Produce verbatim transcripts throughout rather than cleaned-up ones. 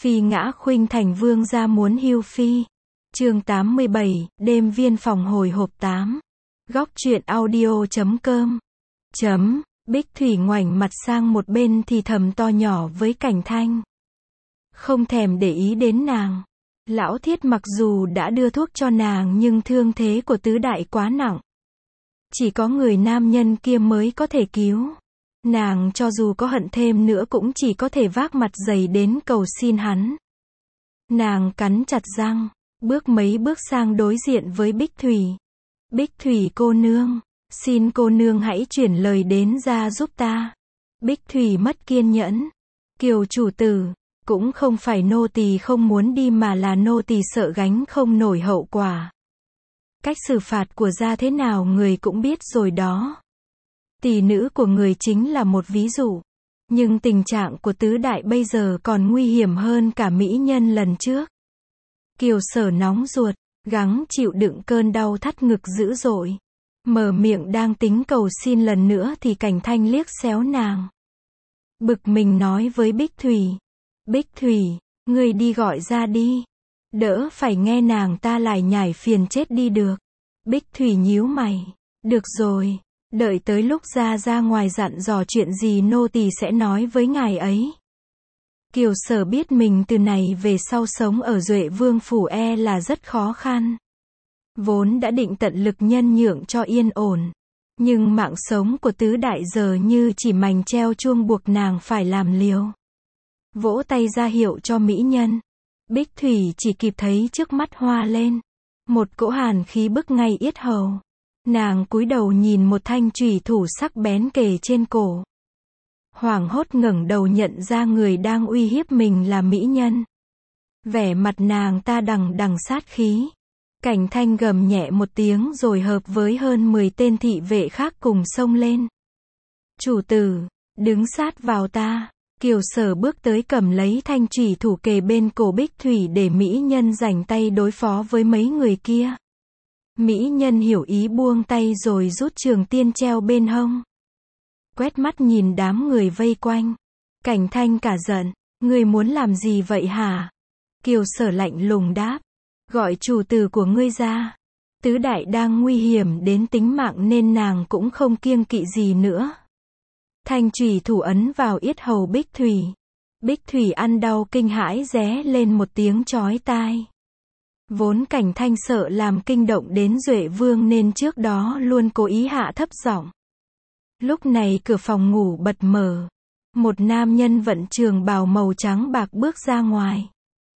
Phi ngã khuynh thành vương gia muốn hưu phi. Chương tám mươi bảy, đêm viên phòng hồi hộp tám. Góc truyện audio chấm com. Chấm, Bích Thủy ngoảnh mặt sang một bên thì thầm to nhỏ với Cảnh Thanh. Không thèm để ý đến nàng. Lão Thiết mặc dù đã đưa thuốc cho nàng nhưng thương thế của tứ đại quá nặng. Chỉ có người nam nhân kia mới có thể cứu. Nàng cho dù có hận thêm nữa cũng chỉ có thể vác mặt dày đến cầu xin hắn. Nàng cắn chặt răng, bước mấy bước sang đối diện với Bích Thủy. Bích Thủy cô nương, xin cô nương hãy chuyển lời đến ra giúp ta. Bích Thủy mất kiên nhẫn. Kiều chủ tử, cũng không phải nô tỳ không muốn đi mà là nô tỳ sợ gánh không nổi hậu quả. Cách xử phạt của gia thế nào người cũng biết rồi đó. Tỷ nữ của người chính là một ví dụ. Nhưng tình trạng của tứ đại bây giờ còn nguy hiểm hơn cả mỹ nhân lần trước. Kiều Sở nóng ruột, gắng chịu đựng cơn đau thắt ngực dữ dội. Mở miệng đang tính cầu xin lần nữa thì Cảnh Thanh liếc xéo nàng. Bực mình nói với Bích Thủy. Bích Thủy, ngươi đi gọi ra đi. Đỡ phải nghe nàng ta lải nhải phiền chết đi được. Bích Thủy nhíu mày. Được rồi. Đợi tới lúc ra ra ngoài dặn dò chuyện gì nô tỳ sẽ nói với ngài ấy. Kiều Sở biết mình từ này về sau sống ở Duệ Vương phủ e là rất khó khăn. Vốn đã định tận lực nhân nhượng cho yên ổn. Nhưng mạng sống của tứ đại giờ như chỉ mành treo chuông buộc nàng phải làm liều. Vỗ tay ra hiệu cho mỹ nhân. Bích Thủy chỉ kịp thấy trước mắt hoa lên. Một cỗ hàn khí bức ngay yết hầu. Nàng cúi đầu nhìn một thanh chùy thủ sắc bén kề trên cổ. Hoảng hốt ngẩng đầu nhận ra người đang uy hiếp mình là mỹ nhân. Vẻ mặt nàng ta đằng đằng sát khí. Cảnh Thanh gầm nhẹ một tiếng rồi hợp với hơn mười tên thị vệ khác cùng xông lên. Chủ tử, đứng sát vào ta. Kiều Sở bước tới cầm lấy thanh chùy thủ kề bên cổ Bích Thủy để mỹ nhân rảnh tay đối phó với mấy người kia. Mỹ nhân hiểu ý buông tay rồi rút trường tiên treo bên hông. Quét mắt nhìn đám người vây quanh. Cảnh Thanh cả giận. Ngươi muốn làm gì vậy hả? Kiều Sở lạnh lùng đáp. Gọi chủ tử của ngươi ra. Tứ đại đang nguy hiểm đến tính mạng nên nàng cũng không kiêng kỵ gì nữa. Thanh chùy thủ ấn vào yết hầu Bích Thủy. Bích Thủy ăn đau kinh hãi ré lên một tiếng chói tai. Vốn Cảnh Thanh sợ làm kinh động đến Duệ Vương nên trước đó luôn cố ý hạ thấp giọng. Lúc này cửa phòng ngủ bật mở. Một nam nhân vận trường bào màu trắng bạc bước ra ngoài.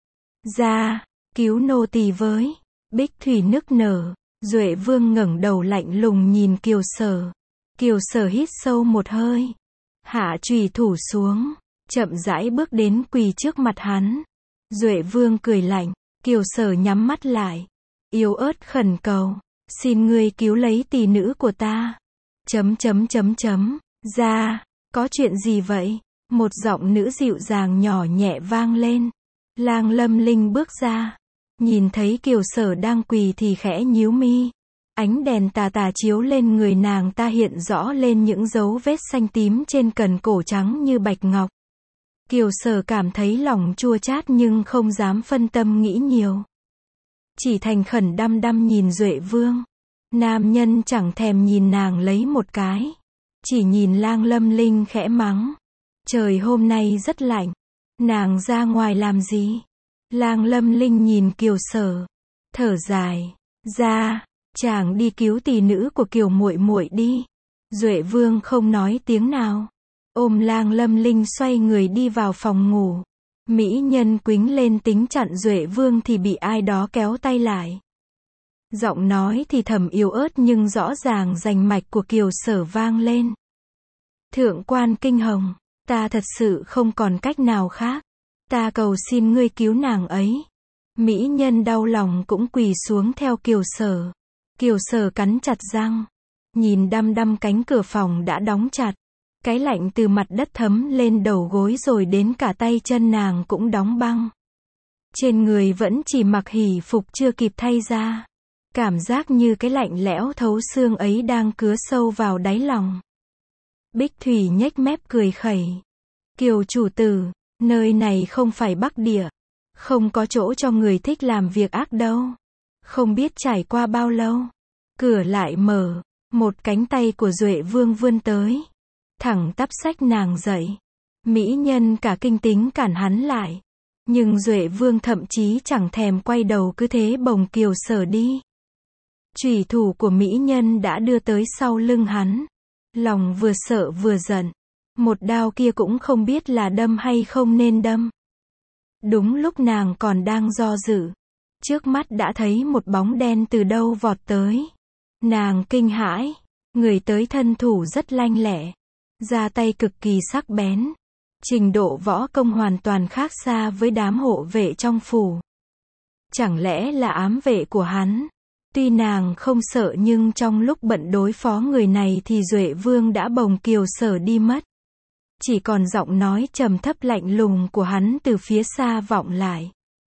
Ra, cứu nô tỳ với. Bích Thủy nức nở. Duệ Vương ngẩng đầu lạnh lùng nhìn Kiều Sở. Kiều Sở hít sâu một hơi. Hạ chùy thủ xuống. Chậm rãi bước đến quỳ trước mặt hắn. Duệ Vương cười lạnh. Kiều Sở nhắm mắt lại. Yếu ớt khẩn cầu. Xin ngươi cứu lấy tỷ nữ của ta. Chấm chấm chấm chấm. Ra, có chuyện gì vậy? Một giọng nữ dịu dàng nhỏ nhẹ vang lên. Lang Lâm Linh bước ra. Nhìn thấy Kiều Sở đang quỳ thì khẽ nhíu mi. Ánh đèn tà tà chiếu lên người nàng ta hiện rõ lên những dấu vết xanh tím trên cần cổ trắng như bạch ngọc. Kiều Sở cảm thấy lòng chua chát nhưng không dám phân tâm nghĩ nhiều. Chỉ thành khẩn đăm đăm nhìn Duệ Vương. Nam nhân chẳng thèm nhìn nàng lấy một cái. Chỉ nhìn Lang Lâm Linh khẽ mắng. Trời hôm nay rất lạnh. Nàng ra ngoài làm gì? Lang Lâm Linh nhìn Kiều Sở. Thở dài. Ra, chàng đi cứu tỷ nữ của Kiều muội muội đi. Duệ Vương không nói tiếng nào. Ôm Lang Lâm Linh xoay người đi vào phòng ngủ. Mỹ nhân quýnh lên tính chặn Duệ Vương thì bị ai đó kéo tay lại. Giọng nói thì thầm yếu ớt nhưng rõ ràng rành mạch của Kiều Sở vang lên. Thượng quan Kinh Hồng, ta thật sự không còn cách nào khác. Ta cầu xin ngươi cứu nàng ấy. Mỹ nhân đau lòng cũng quỳ xuống theo Kiều Sở. Kiều Sở cắn chặt răng. Nhìn đăm đăm cánh cửa phòng đã đóng chặt. Cái lạnh từ mặt đất thấm lên đầu gối rồi đến cả tay chân nàng cũng đóng băng. Trên người vẫn chỉ mặc hỷ phục chưa kịp thay ra. Cảm giác như cái lạnh lẽo thấu xương ấy đang cứa sâu vào đáy lòng. Bích Thủy nhếch mép cười khẩy. Kiều chủ tử, nơi này không phải Bắc Địa. Không có chỗ cho người thích làm việc ác đâu. Không biết trải qua bao lâu, cửa lại mở, một cánh tay của Duệ Vương vươn tới, thẳng tắp xách nàng dậy. Mỹ nhân cả kinh tính cản hắn lại, nhưng Duệ Vương thậm chí chẳng thèm quay đầu cứ thế bồng Kiều Sở đi. Chủy thủ của mỹ nhân đã đưa tới sau lưng hắn. Lòng vừa sợ vừa giận. Một đao kia cũng không biết là đâm hay không nên đâm. Đúng lúc nàng còn đang do dự, trước mắt đã thấy một bóng đen từ đâu vọt tới. Nàng kinh hãi, người tới thân thủ rất lanh lẹ, ra tay cực kỳ sắc bén. Trình độ võ công hoàn toàn khác xa với đám hộ vệ trong phủ. Chẳng lẽ là ám vệ của hắn? Tuy nàng không sợ nhưng trong lúc bận đối phó người này thì Duệ Vương đã bồng Kiều Sở đi mất. Chỉ còn giọng nói trầm thấp lạnh lùng của hắn từ phía xa vọng lại.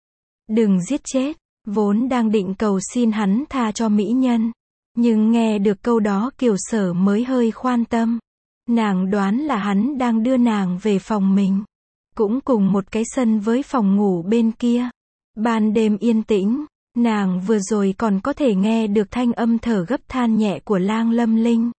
Đừng giết chết, vốn đang định cầu xin hắn tha cho mỹ nhân. Nhưng nghe được câu đó Kiều Sở mới hơi khoan tâm. Nàng đoán là hắn đang đưa nàng về phòng mình. Cũng cùng một cái sân với phòng ngủ bên kia. Ban đêm yên tĩnh, nàng vừa rồi còn có thể nghe được thanh âm thở gấp than nhẹ của Lang Lâm Linh.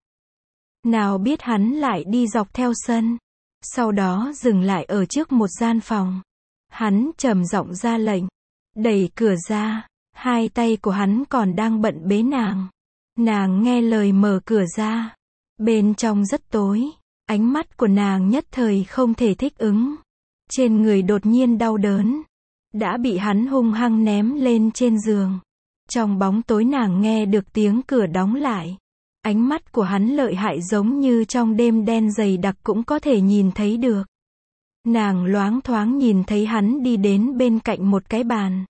Nào biết hắn lại đi dọc theo sân. Sau đó dừng lại ở trước một gian phòng. Hắn trầm giọng ra lệnh. Đẩy cửa ra, hai tay của hắn còn đang bận bế nàng. Nàng nghe lời mở cửa ra. Bên trong rất tối, ánh mắt của nàng nhất thời không thể thích ứng. Trên người đột nhiên đau đớn. Đã bị hắn hung hăng ném lên trên giường. Trong bóng tối nàng nghe được tiếng cửa đóng lại. Ánh mắt của hắn lợi hại giống như trong đêm đen dày đặc cũng có thể nhìn thấy được. Nàng loáng thoáng nhìn thấy hắn đi đến bên cạnh một cái bàn.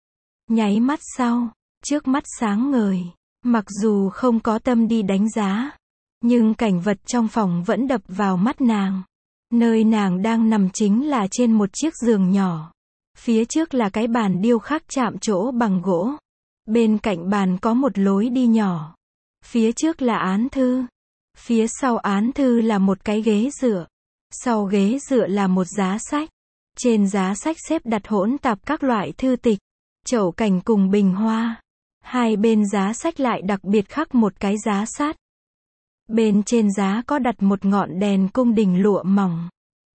Nháy mắt sau, trước mắt sáng ngời. Mặc dù không có tâm đi đánh giá, nhưng cảnh vật trong phòng vẫn đập vào mắt nàng. Nơi nàng đang nằm chính là trên một chiếc giường nhỏ. Phía trước là cái bàn điêu khắc chạm trổ bằng gỗ. Bên cạnh bàn có một lối đi nhỏ. Phía trước là án thư. Phía sau án thư là một cái ghế dựa. Sau ghế dựa là một giá sách. Trên giá sách xếp đặt hỗn tạp các loại thư tịch, chậu cảnh cùng bình hoa. Hai bên giá sách lại đặc biệt khắc một cái giá sắt. Bên trên giá có đặt một ngọn đèn cung đình lụa mỏng.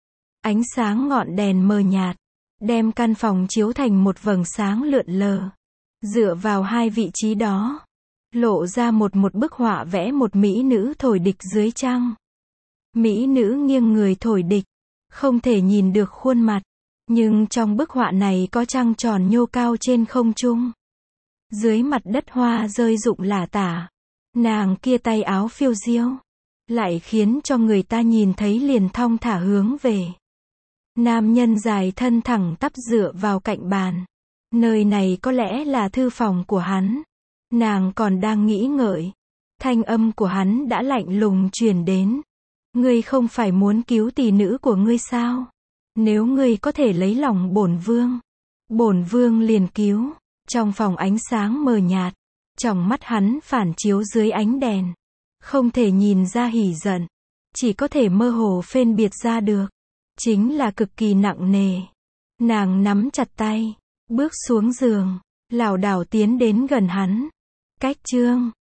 Ánh sáng ngọn đèn mờ nhạt, đem căn phòng chiếu thành một vầng sáng lượn lờ. Dựa vào hai vị trí đó, lộ ra một một bức họa vẽ một mỹ nữ thổi địch dưới trăng. Mỹ nữ nghiêng người thổi địch, không thể nhìn được khuôn mặt, nhưng trong bức họa này có trăng tròn nhô cao trên không trung. Dưới mặt đất hoa rơi rụng lả tả. Nàng kia tay áo phiêu diêu, lại khiến cho người ta nhìn thấy liền thong thả hướng về. Nam nhân dài thân thẳng tắp dựa vào cạnh bàn. Nơi này có lẽ là thư phòng của hắn. Nàng còn đang nghĩ ngợi. Thanh âm của hắn đã lạnh lùng truyền đến. Ngươi không phải muốn cứu tỷ nữ của ngươi sao? Nếu ngươi có thể lấy lòng bổn vương, bổn vương liền cứu. Trong phòng ánh sáng mờ nhạt, trong mắt hắn phản chiếu dưới ánh đèn. Không thể nhìn ra hỉ giận, chỉ có thể mơ hồ phân biệt ra được. Chính là cực kỳ nặng nề. Nàng nắm chặt tay, bước xuống giường, lảo đảo tiến đến gần hắn. Cách chương